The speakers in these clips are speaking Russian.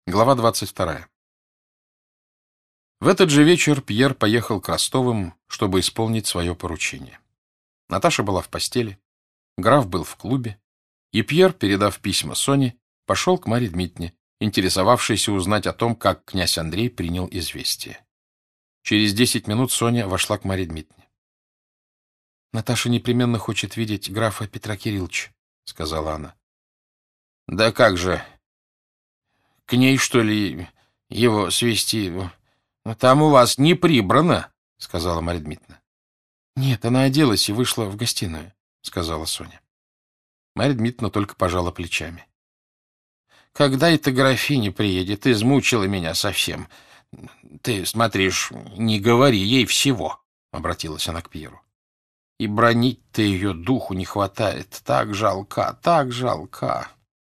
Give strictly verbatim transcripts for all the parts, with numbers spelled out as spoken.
Глава двадцать вторая. В этот же вечер Пьер поехал к Ростовым, чтобы исполнить свое поручение. Наташа была в постели, граф был в клубе, и Пьер, передав письма Соне, пошел к Марье Дмитриевне, интересовавшейся узнать о том, как князь Андрей принял известие. Через десять минут Соня вошла к Марье Дмитриевне. — Наташа непременно хочет видеть графа Петра Кирилловича, — сказала она. — Да как же... К ней, что ли, его свести? Там у вас не прибрано, — сказала Марья Дмитриевна. — Нет, она оделась и вышла в гостиную, — сказала Соня. Марья Дмитриевна только пожала плечами. — Когда эта графиня приедет, измучила меня совсем. Ты, смотришь, не говори ей всего, — обратилась она к Пьеру. — И бронить-то ее духу не хватает. Так жалка, так жалка.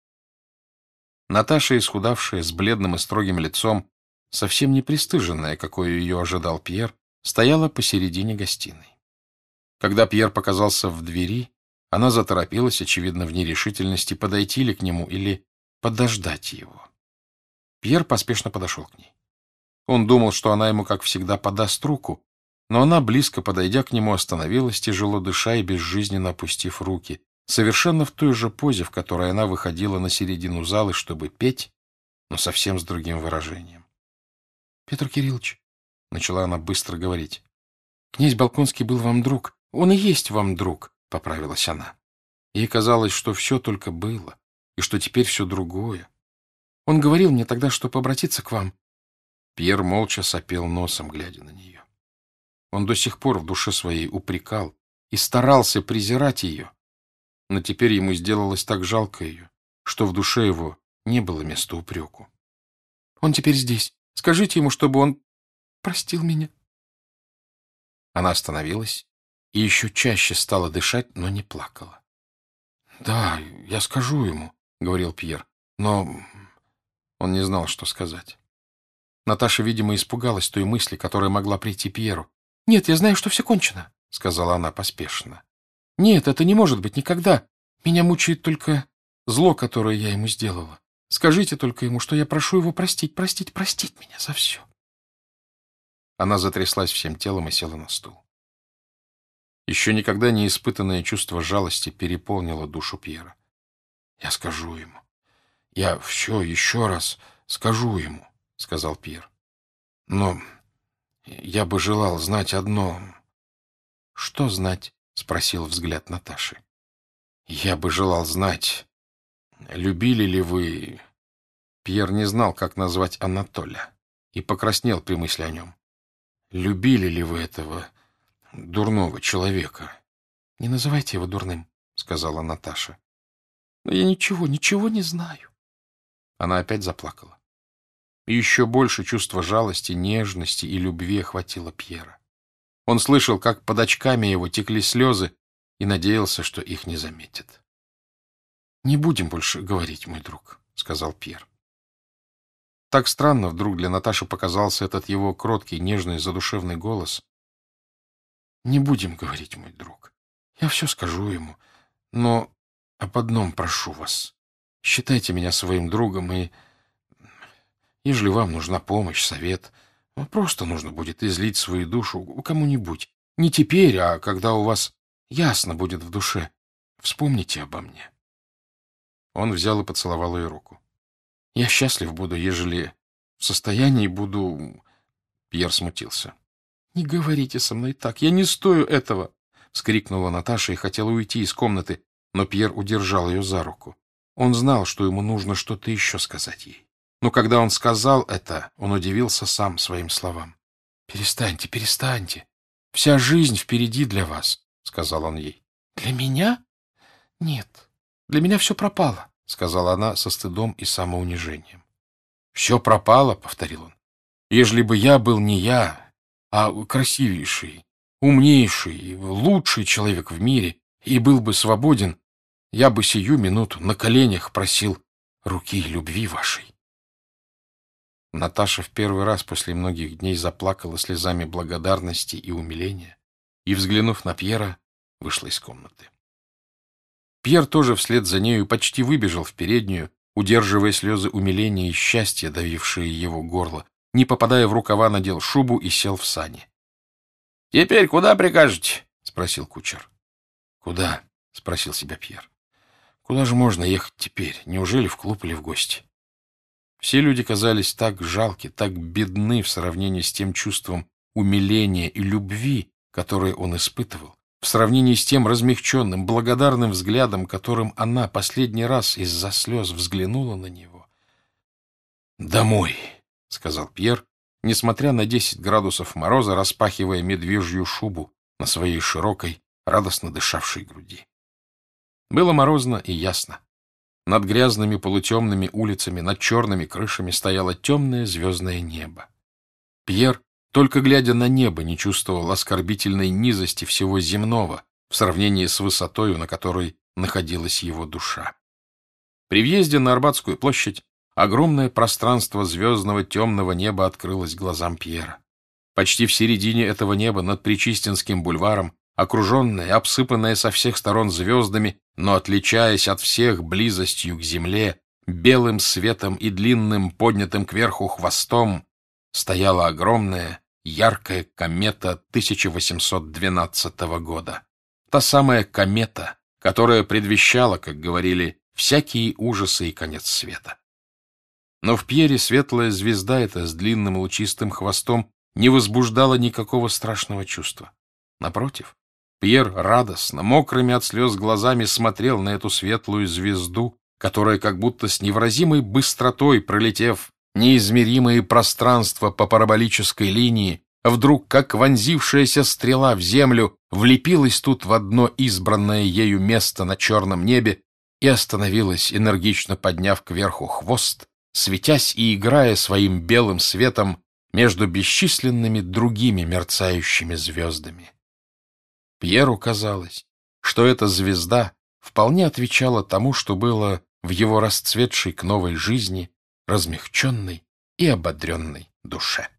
Наташа, исхудавшая, с бледным и строгим лицом, совсем не пристыженная, какой ее ожидал Пьер, стояла посередине гостиной. Когда Пьер показался в двери, она заторопилась, очевидно, в нерешительности, подойти ли к нему или подождать его. Пьер поспешно подошел к ней. Он думал, что она ему, как всегда, подаст руку, но она, близко подойдя к нему, остановилась, тяжело дыша и безжизненно опустив руки, совершенно в той же позе, в которой она выходила на середину залы, чтобы петь, но совсем с другим выражением. — Петр Кириллович, — начала она быстро говорить, — князь Болконский был вам друг. Он и есть вам друг, — поправилась она. Ей казалось, что все только было, и что теперь все другое. Он говорил мне тогда, чтобы обратиться к вам. Пьер молча сопел носом, глядя на нее. Он до сих пор в душе своей упрекал и старался презирать ее, но теперь ему сделалось так жалко ее, что в душе его не было места упреку. — Он теперь здесь. Скажите ему, чтобы он простил меня. Она остановилась и еще чаще стала дышать, но не плакала. — Да, я скажу ему, — говорил Пьер, но он не знал, что сказать. Наташа, видимо, испугалась той мысли, которая могла прийти Пьеру. — Нет, я знаю, что все кончено, — сказала она поспешно. — Нет, это не может быть никогда. Меня мучает только зло, которое я ему сделала. Скажите только ему, что я прошу его простить, простить, простить меня за все. Она затряслась всем телом и села на стул. Еще никогда не испытанное чувство жалости переполнило душу Пьера. — Я скажу ему. Я все еще раз скажу ему, — сказал Пьер. — Но я бы желал знать одно. — Что знать? — спросил взгляд Наташи. — Я бы желал знать, любили ли вы... Пьер не знал, как назвать Анатоля, и покраснел при мысли о нем. Любили ли вы этого дурного человека? — Не называйте его дурным, — сказала Наташа. — Но я ничего, ничего не знаю. Она опять заплакала. И еще больше чувства жалости, нежности и любви охватило Пьера. Он слышал, как под очками его текли слезы, и надеялся, что их не заметят. — Не будем больше говорить, мой друг, — сказал Пьер. Так странно вдруг для Наташи показался этот его кроткий, нежный, задушевный голос. — Не будем говорить, мой друг. Я все скажу ему, но об одном прошу вас. Считайте меня своим другом, и, ежели вам нужна помощь, совет, просто нужно будет излить свою душу кому-нибудь. Не теперь, а когда у вас ясно будет в душе. Вспомните обо мне. Он взял и поцеловал ее руку. — Я счастлив буду, ежели в состоянии буду... Пьер смутился. — Не говорите со мной так, я не стою этого! — вскрикнула Наташа и хотела уйти из комнаты, но Пьер удержал ее за руку. Он знал, что ему нужно что-то еще сказать ей. Но когда он сказал это, он удивился сам своим словам. — Перестаньте, перестаньте. Вся жизнь впереди для вас, — сказал он ей. — Для меня? Нет, для меня все пропало, — сказала она со стыдом и самоунижением. — Все пропало, — повторил он. — Ежели бы я был не я, а красивейший, умнейший, лучший человек в мире и был бы свободен, я бы сию минуту на коленях просил руки любви вашей. Наташа в первый раз после многих дней заплакала слезами благодарности и умиления и, взглянув на Пьера, вышла из комнаты. Пьер тоже вслед за нею почти выбежал в переднюю, удерживая слезы умиления и счастья, давившие его горло, не попадая в рукава, надел шубу и сел в сани. — Теперь куда прикажете? — спросил кучер. — Куда? — спросил себя Пьер. — Куда же можно ехать теперь? Неужели в клуб или в гости? Все люди казались так жалки, так бедны в сравнении с тем чувством умиления и любви, которое он испытывал, в сравнении с тем размягченным, благодарным взглядом, которым она последний раз из-за слез взглянула на него. «Домой!» — сказал Пьер, несмотря на десять градусов мороза, распахивая медвежью шубу на своей широкой, радостно дышавшей груди. Было морозно и ясно. Над грязными полутемными улицами, над черными крышами стояло темное звездное небо. Пьер, только глядя на небо, не чувствовал оскорбительной низости всего земного в сравнении с высотою, на которой находилась его душа. При въезде на Арбатскую площадь огромное пространство звездного темного неба открылось глазам Пьера. Почти в середине этого неба, над Причистинским бульваром, окруженное, обсыпанное со всех сторон звездами, но отличаясь от всех близостью к земле, белым светом и длинным поднятым кверху хвостом, стояла огромная, яркая комета тысяча восемьсот двенадцатого года. Та самая комета, которая предвещала, как говорили, всякие ужасы и конец света. Но в Пьере светлая звезда эта с длинным лучистым хвостом не возбуждала никакого страшного чувства. Напротив, Пьер радостно, мокрыми от слез глазами смотрел на эту светлую звезду, которая, как будто с невыразимой быстротой пролетев неизмеримые пространства по параболической линии, вдруг, как вонзившаяся стрела в землю, влепилась тут в одно избранное ею место на черном небе и остановилась, энергично подняв кверху хвост, светясь и играя своим белым светом между бесчисленными другими мерцающими звездами. Пьеру казалось, что эта звезда вполне отвечала тому, что было в его расцветшей к новой жизни, размягченной и ободренной душе.